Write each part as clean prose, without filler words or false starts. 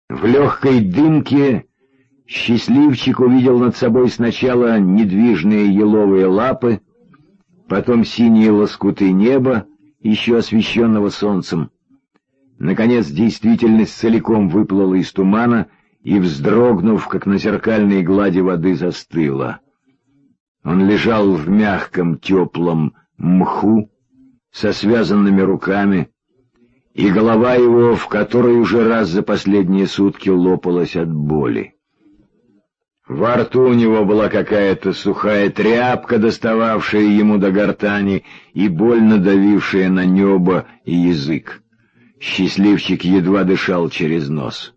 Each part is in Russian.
В легкой дымке счастливчик увидел над собой сначала недвижные еловые лапы, потом синие лоскуты неба, еще освещенного солнцем. Наконец действительность целиком выплыла из тумана и, вздрогнув, как на зеркальной глади воды, застыла. Он лежал в мягком теплом мху со связанными руками, и голова его в которой уже раз за последние сутки лопалась от боли. Во рту у него была какая-то сухая тряпка, достававшая ему до гортани и больно давившая на небо и язык. Счастливчик едва дышал через нос.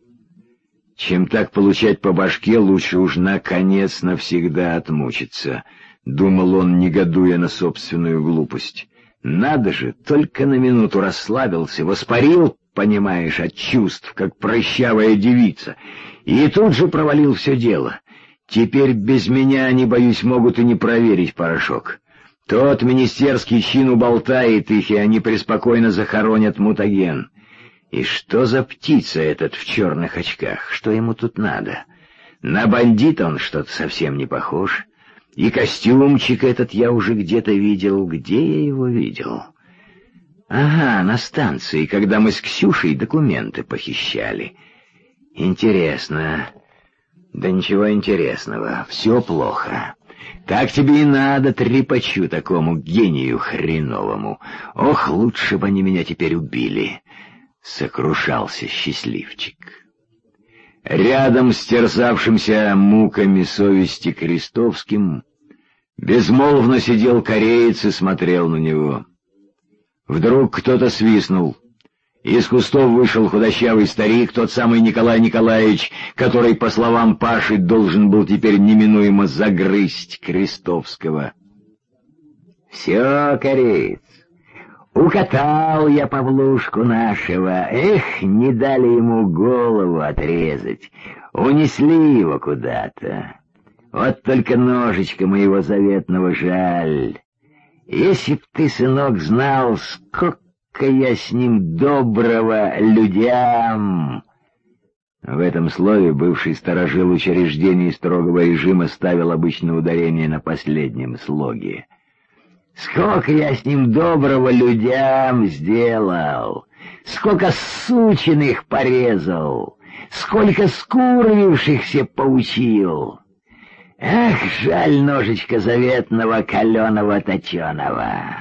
Чем так получать по башке, лучше уж наконец навсегда отмучиться, — думал он, негодуя на собственную глупость. Надо же, только на минуту расслабился, воспарил, понимаешь, от чувств, как прыщавая девица, и тут же провалил все дело. Теперь без меня, не боюсь, могут и не проверить порошок. Тот министерский чин уболтает их, и они преспокойно захоронят мутаген. И что за птица этот в черных очках? Что ему тут надо? На бандита он что-то совсем не похож. И костюмчик этот я уже где-то видел. Где я его видел? Ага, на станции, когда мы с Ксюшей документы похищали. Интересно. Да ничего интересного, все плохо. Так тебе и надо, трепачу такому гению хреновому. Ох, лучше бы они меня теперь убили. Сокрушался счастливчик. Рядом с терзавшимся муками совести Крестовским безмолвно сидел кореец и смотрел на него. Вдруг кто-то свистнул. Из кустов вышел худощавый старик, тот самый Николай Николаевич, который, по словам Паши, должен был теперь неминуемо загрызть Крестовского. — Все, кореец, укатал я Павлушку нашего. Эх, не дали ему голову отрезать, унесли его куда-то. Вот только ножичка моего заветного жаль. Если б ты, сынок, знал, сколько я с ним доброго людям. В этом слове бывший сторожил учреждений строгого режима ставил обычно ударение на последнем слоге. Сколько я с ним доброго людям сделал, сколько сучиных порезал, сколько скурвившихся поучил. Эх, жаль ножичка заветного каленого точеного.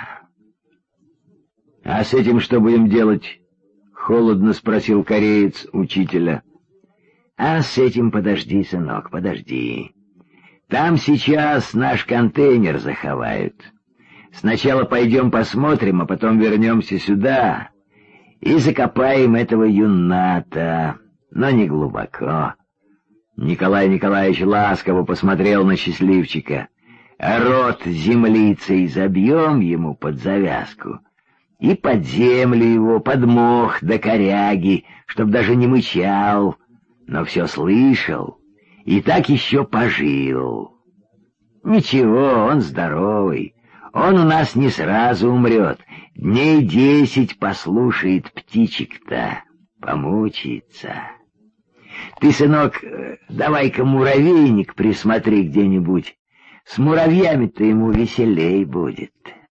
— А с этим что будем делать? — холодно спросил кореец учителя. — А с этим подожди, сынок, подожди. Там сейчас наш контейнер заховают. Сначала пойдем посмотрим, а потом вернемся сюда и закопаем этого юната, но не глубоко. Николай Николаевич ласково посмотрел на счастливчика. Рот землицей забьем ему под завязку и под землю его, под мох до коряги, чтоб даже не мычал, но все слышал и так еще пожил. Ничего, он здоровый. Он у нас не сразу умрет, дней 10 послушает птичек-то, помучается. Ты, сынок, давай-ка муравейник присмотри где-нибудь, с муравьями-то ему веселей будет.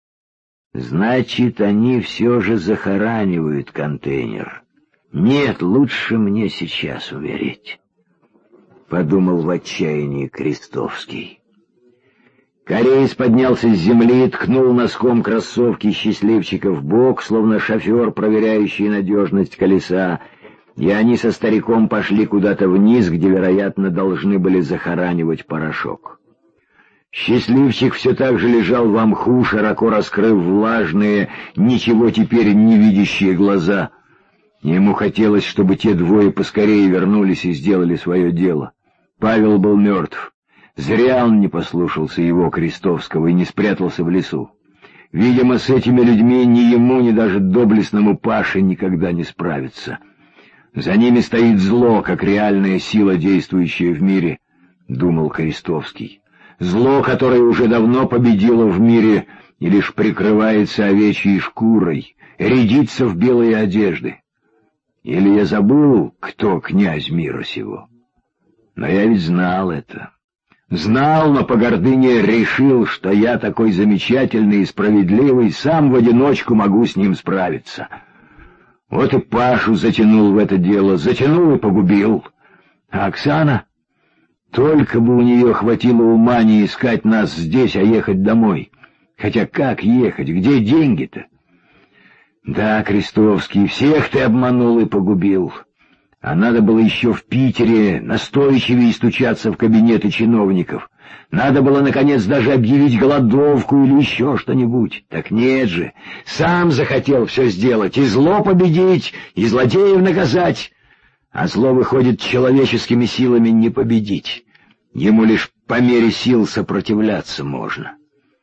Значит, они все же захоранивают контейнер. Нет, лучше мне сейчас умереть, — подумал в отчаянии Крестовский. Кореец поднялся с земли, ткнул носком кроссовки счастливчика в бок, словно шофер, проверяющий надежность колеса, и они со стариком пошли куда-то вниз, где, вероятно, должны были захоранивать порошок. Счастливчик все так же лежал в мху, широко раскрыв влажные, ничего теперь не видящие глаза. Ему хотелось, чтобы те двое поскорее вернулись и сделали свое дело. Павел был мертв. Зря он не послушался его, Крестовского, и не спрятался в лесу. Видимо, с этими людьми ни ему, ни даже доблестному Паше никогда не справиться. За ними стоит зло, как реальная сила, действующая в мире, — думал Крестовский. Зло, которое уже давно победило в мире и лишь прикрывается овечьей шкурой, рядится в белые одежды. Или я забыл, кто князь мира сего? Но я ведь знал это. Знал, но по гордыне решил, что я такой замечательный и справедливый, сам в одиночку могу с ним справиться. Вот и Пашу затянул в это дело, затянул и погубил. А Оксана? Только бы у нее хватило ума не искать нас здесь, а ехать домой. Хотя как ехать? Где деньги-то? Да, Крестовский, всех ты обманул и погубил. А надо было еще в Питере настойчивее стучаться в кабинеты чиновников. Надо было, наконец, даже объявить голодовку или еще что-нибудь. Так нет же, сам захотел все сделать, и зло победить, и злодеев наказать. А зло, выходит, человеческими силами не победить. Ему лишь по мере сил сопротивляться можно.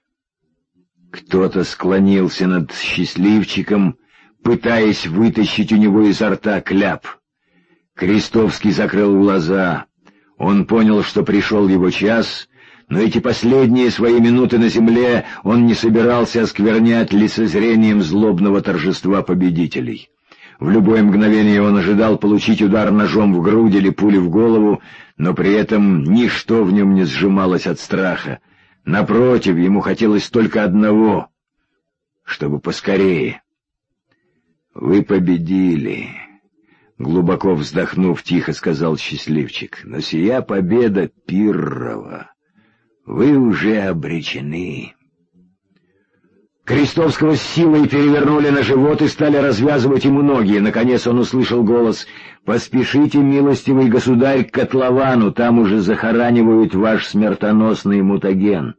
Кто-то склонился над счастливчиком, пытаясь вытащить у него изо рта кляп. Крестовский закрыл глаза. Он понял, что пришел его час, но эти последние свои минуты на земле он не собирался осквернять лицезрением злобного торжества победителей. В любое мгновение он ожидал получить удар ножом в грудь или пули в голову, но при этом ничто в нем не сжималось от страха. Напротив, ему хотелось только одного — чтобы поскорее. «Вы победили», — глубоко вздохнув, тихо сказал счастливчик, — «но сия победа Пиррова. Вы уже обречены». Крестовского с силой перевернули на живот и стали развязывать ему ноги. Наконец он услышал голос: «Поспешите, милостивый государь, к котловану, там уже захоранивают ваш смертоносный мутаген».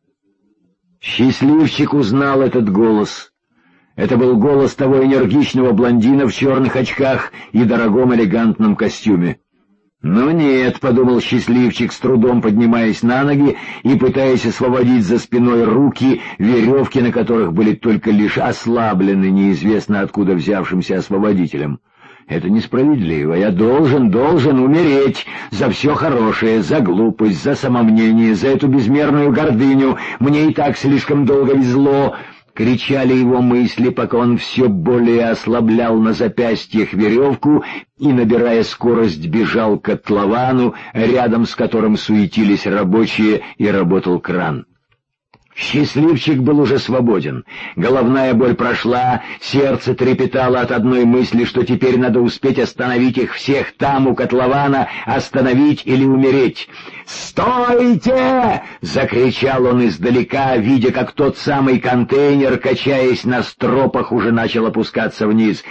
Счастливчик узнал этот голос. Это был голос того энергичного блондина в черных очках и дорогом элегантном костюме. «Ну нет», — подумал счастливчик, с трудом поднимаясь на ноги и пытаясь освободить за спиной руки, веревки на которых были только лишь ослаблены неизвестно откуда взявшимся освободителем. «Это несправедливо. Я должен умереть за все хорошее, за глупость, за самомнение, за эту безмерную гордыню. Мне и так слишком долго везло». Кричали его мысли, пока он все более ослаблял на запястьях веревку и, набирая скорость, бежал к котловану, рядом с которым суетились рабочие, и работал кран. Счастливчик был уже свободен. Головная боль прошла, сердце трепетало от одной мысли, что теперь надо успеть остановить их всех там, у котлована, остановить или умереть. «Стойте!» — закричал он издалека, видя, как тот самый контейнер, качаясь на стропах, уже начал опускаться вниз.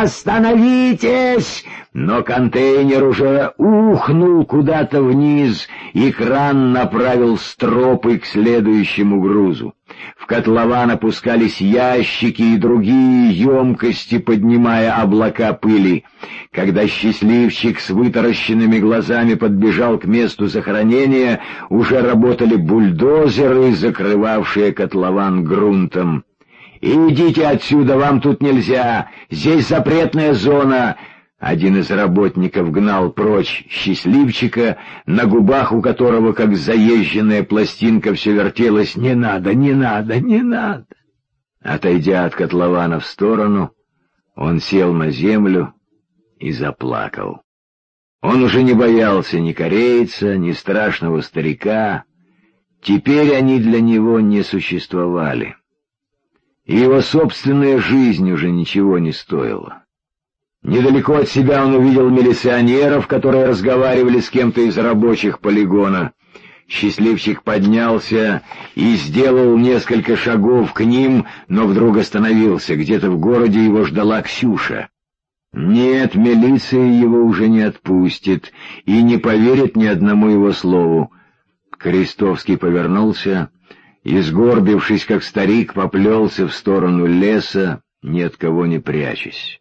«Остановитесь!» Но контейнер уже ухнул куда-то вниз, и кран направил стропы к следующему грузу. В котлован опускались ящики и другие емкости, поднимая облака пыли. Когда счастливчик с вытаращенными глазами подбежал к месту захоронения, уже работали бульдозеры, закрывавшие котлован грунтом. «Идите отсюда, вам тут нельзя! Здесь запретная зона!» Один из работников гнал прочь счастливчика, на губах у которого, как заезженная пластинка, все вертелось: «Не надо, не надо, не надо!» Отойдя от котлована в сторону, он сел на землю и заплакал. Он уже не боялся ни корейца, ни страшного старика. Теперь они для него не существовали. И его собственная жизнь уже ничего не стоила. Недалеко от себя он увидел милиционеров, которые разговаривали с кем-то из рабочих полигона. Счастливчик поднялся и сделал несколько шагов к ним, но вдруг остановился. Где-то в городе его ждала Ксюша. Нет, милиция его уже не отпустит и не поверит ни одному его слову. Крестовский повернулся и, сгорбившись как старик, поплелся в сторону леса, ни от кого не прячась.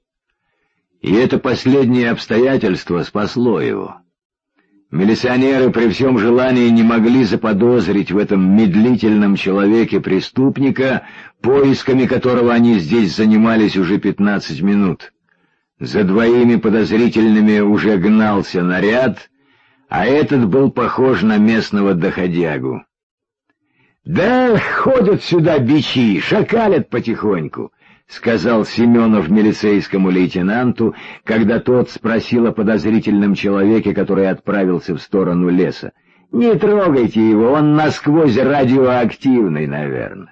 И это последнее обстоятельство спасло его. Милиционеры при всем желании не могли заподозрить в этом медлительном человеке преступника, поисками которого они здесь занимались уже 15 минут. За двоими подозрительными уже гнался наряд, а этот был похож на местного доходягу. «Да ходят сюда бичи, шакалят потихоньку», — сказал Семенов милицейскому лейтенанту, когда тот спросил о подозрительном человеке, который отправился в сторону леса. «Не трогайте его, он насквозь радиоактивный, наверное».